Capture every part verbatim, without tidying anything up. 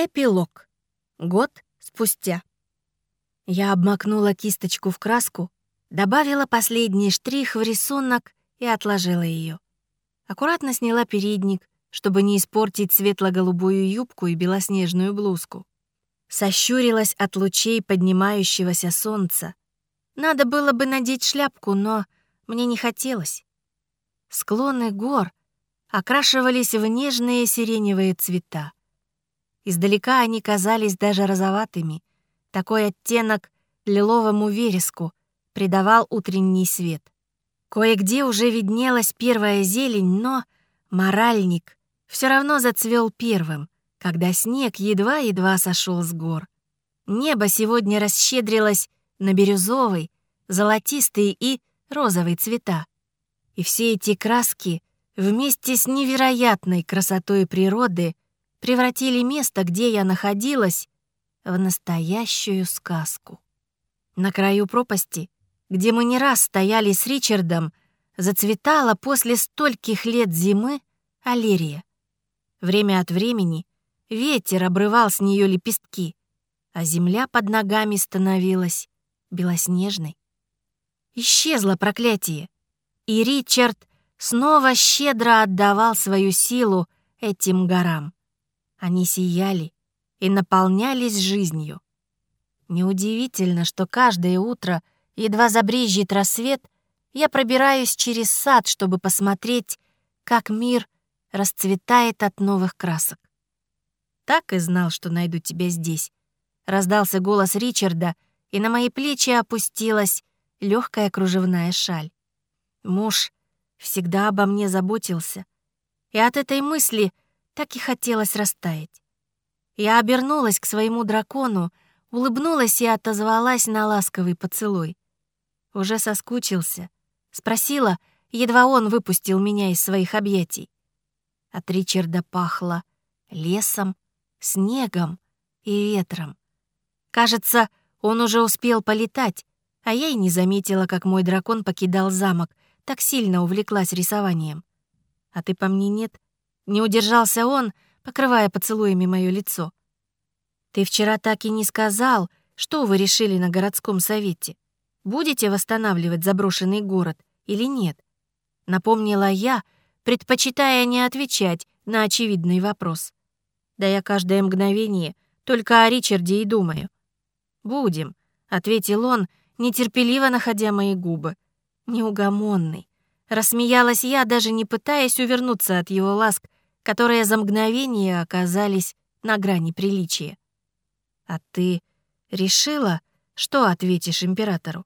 Эпилог. Год спустя. Я обмакнула кисточку в краску, добавила последний штрих в рисунок и отложила ее. Аккуратно сняла передник, чтобы не испортить светло-голубую юбку и белоснежную блузку. Сощурилась от лучей поднимающегося солнца. Надо было бы надеть шляпку, но мне не хотелось. Склоны гор окрашивались в нежные сиреневые цвета. Издалека они казались даже розоватыми. Такой оттенок лиловому вереску придавал утренний свет. Кое-где уже виднелась первая зелень, но моральник все равно зацвел первым, когда снег едва-едва сошел с гор. Небо сегодня расщедрилось на бирюзовый, золотистый и розовый цвета. И все эти краски вместе с невероятной красотой природы превратили место, где я находилась, в настоящую сказку. На краю пропасти, где мы не раз стояли с Ричардом, зацветала после стольких лет зимы аллерия. Время от времени ветер обрывал с нее лепестки, а земля под ногами становилась белоснежной. Исчезло проклятие, и Ричард снова щедро отдавал свою силу этим горам. Они сияли и наполнялись жизнью. Неудивительно, что каждое утро, едва забрезжит рассвет, я пробираюсь через сад, чтобы посмотреть, как мир расцветает от новых красок. «Так и знал, что найду тебя здесь», — раздался голос Ричарда, и на мои плечи опустилась легкая кружевная шаль. Муж всегда обо мне заботился, и от этой мысли так и хотелось растаять. Я обернулась к своему дракону, улыбнулась и отозвалась на ласковый поцелуй. «Уже соскучился?» — спросила, едва он выпустил меня из своих объятий. От Ричарда пахло лесом, снегом и ветром. Кажется, он уже успел полетать, а я и не заметила, как мой дракон покидал замок, так сильно увлеклась рисованием. «А ты по мне нет?» Не удержался он, покрывая поцелуями мое лицо. «Ты вчера так и не сказал, что вы решили на городском совете. Будете восстанавливать заброшенный город или нет?» Напомнила я, предпочитая не отвечать на очевидный вопрос. Да я каждое мгновение только о Ричарде и думаю. «Будем», — ответил он, нетерпеливо находя мои губы. Неугомонный. Рассмеялась я, даже не пытаясь увернуться от его ласк, которые за мгновение оказались на грани приличия. «А ты решила, что ответишь императору?»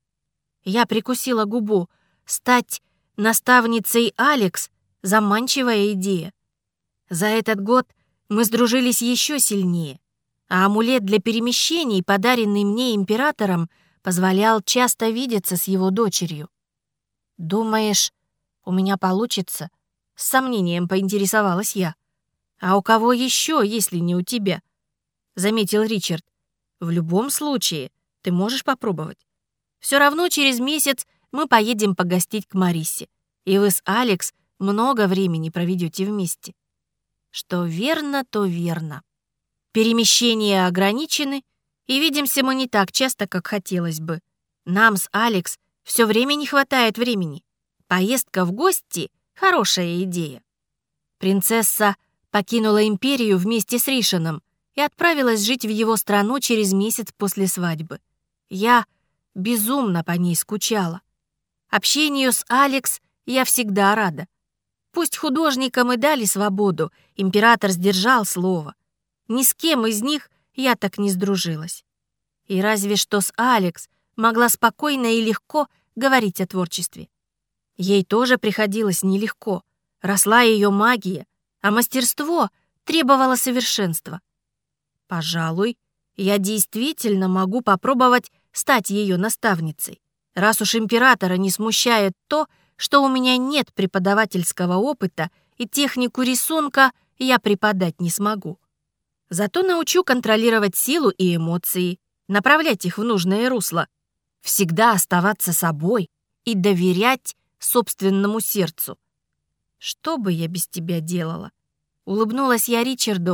Я прикусила губу. Стать наставницей Алекс — заманчивая идея. За этот год мы сдружились еще сильнее, а амулет для перемещений, подаренный мне императором, позволял часто видеться с его дочерью. «Думаешь, у меня получится?» — с сомнением поинтересовалась я. «А у кого еще, если не у тебя?» — заметил Ричард. «В любом случае, ты можешь попробовать. Все равно через месяц мы поедем погостить к Марисе, и вы с Алекс много времени проведете вместе». Что верно, то верно. Перемещения ограничены, и видимся мы не так часто, как хотелось бы. Нам с Алекс все время не хватает времени. Поездка в гости — хорошая идея. Принцесса покинула империю вместе с Ришаном и отправилась жить в его страну через месяц после свадьбы. Я безумно по ней скучала. Общению с Алекс я всегда рада. Пусть художникам и дали свободу, император сдержал слово. Ни с кем из них я так не сдружилась. И разве что с Алекс могла спокойно и легко говорить о творчестве. Ей тоже приходилось нелегко. Росла ее магия, а мастерство требовало совершенства. Пожалуй, я действительно могу попробовать стать ее наставницей, раз уж императора не смущает то, что у меня нет преподавательского опыта и технику рисунка я преподать не смогу. Зато научу контролировать силу и эмоции, направлять их в нужное русло, всегда оставаться собой и доверять собственному сердцу. «Что бы я без тебя делала?» Улыбнулась я Ричарду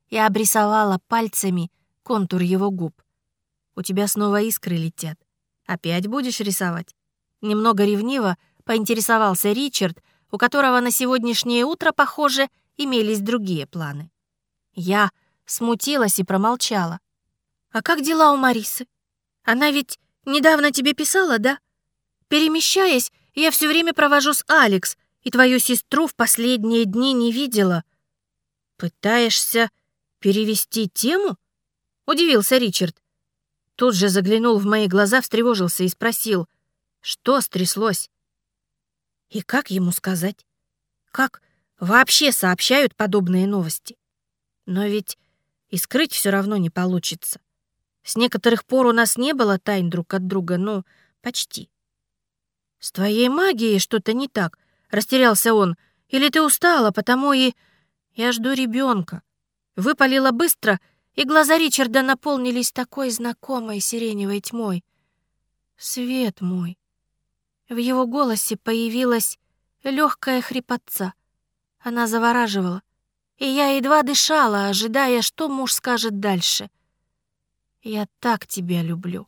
и обрисовала пальцами контур его губ. «У тебя снова искры летят. Опять будешь рисовать?» Немного ревниво поинтересовался Ричард, у которого на сегодняшнее утро, похоже, имелись другие планы. Я смутилась и промолчала. «А как дела у Марисы? Она ведь недавно тебе писала, да? Перемещаясь, я все время провожу с Алекс, и твою сестру в последние дни не видела». «Пытаешься перевести тему?» — удивился Ричард. Тут же заглянул в мои глаза, встревожился и спросил, что стряслось. И как ему сказать? Как вообще сообщают подобные новости? Но ведь и скрыть все равно не получится. С некоторых пор у нас не было тайн друг от друга, ну, почти. «С твоей магией что-то не так», — растерялся он. «Или ты устала, потому и...» «Я жду ребенка». Выпалила быстро, и глаза Ричарда наполнились такой знакомой сиреневой тьмой. «Свет мой». В его голосе появилась легкая хрипотца. Она завораживала, и я едва дышала, ожидая, что муж скажет дальше. «Я так тебя люблю.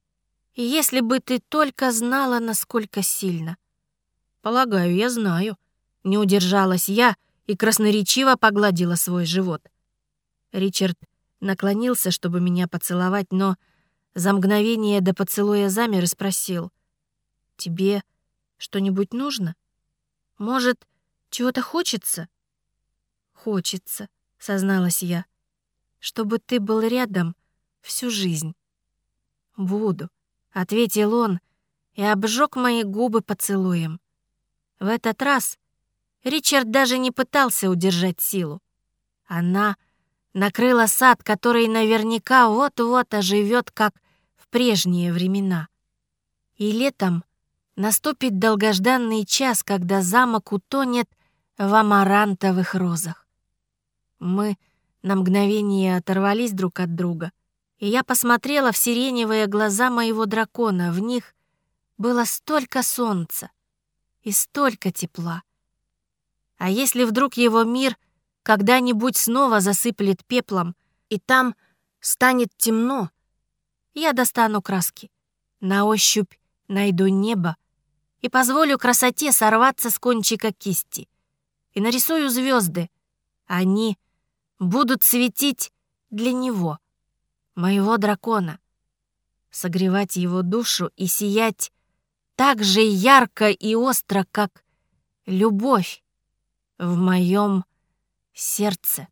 И если бы ты только знала, насколько сильно». «Полагаю, я знаю». Не удержалась я и красноречиво погладила свой живот. Ричард наклонился, чтобы меня поцеловать, но за мгновение до поцелуя замер и спросил: «Тебе что-нибудь нужно? Может, чего-то хочется?» «Хочется», — созналась я, — «чтобы ты был рядом всю жизнь». «Буду», — ответил он и обжег мои губы поцелуем. В этот раз Ричард даже не пытался удержать силу. Она накрыла сад, который наверняка вот-вот оживет, как в прежние времена. И летом наступит долгожданный час, когда замок утонет в амарантовых розах. Мы на мгновение оторвались друг от друга, и я посмотрела в сиреневые глаза моего дракона. В них было столько солнца и столько тепла. А если вдруг его мир когда-нибудь снова засыплет пеплом, и там станет темно, я достану краски, на ощупь найду небо и позволю красоте сорваться с кончика кисти. И нарисую звезды. Они будут светить для него, моего дракона, согревать его душу и сиять так же ярко и остро, как любовь в моем сердце.